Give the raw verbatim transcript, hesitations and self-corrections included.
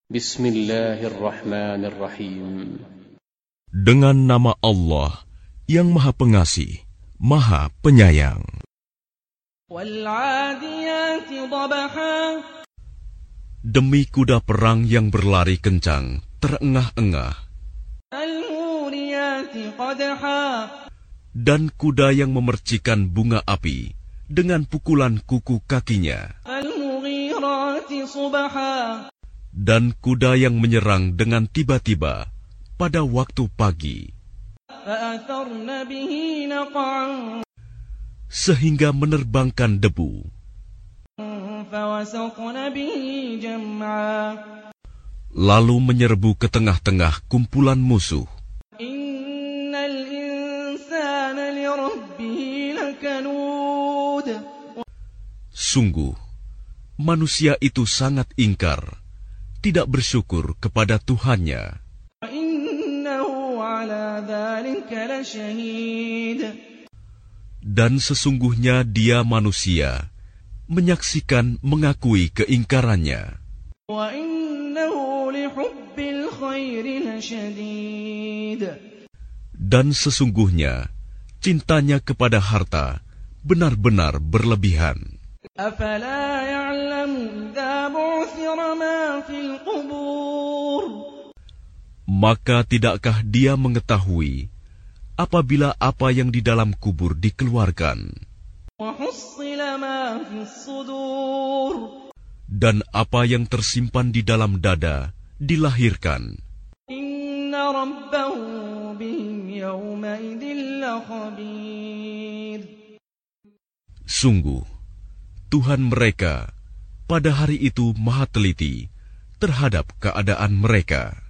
Bismillahirrahmanirrahim. Dengan nama Allah yang Maha Pengasih, Maha Penyayang. Demi kuda perang yang berlari kencang, terengah-engah, dan kuda yang memercikan bunga api dengan pukulan kuku kakinya, dan kuda yang menyerang dengan tiba-tiba pada waktu pagi, sehingga menerbangkan debu, lalu menyerbu ke tengah-tengah kumpulan musuh. Sungguh, manusia itu sangat ingkar, tidak bersyukur kepada Tuhannya. Dan sesungguhnya dia manusia, menyaksikan mengakui keingkarannya. Dan sesungguhnya cintanya kepada harta benar-benar berlebihan. Maka tidakkah dia mengetahui apabila apa yang di dalam kubur dikeluarkan, dan apa yang tersimpan di dalam dada dilahirkan? Sungguh, Tuhan mereka pada hari itu maha teliti terhadap keadaan mereka.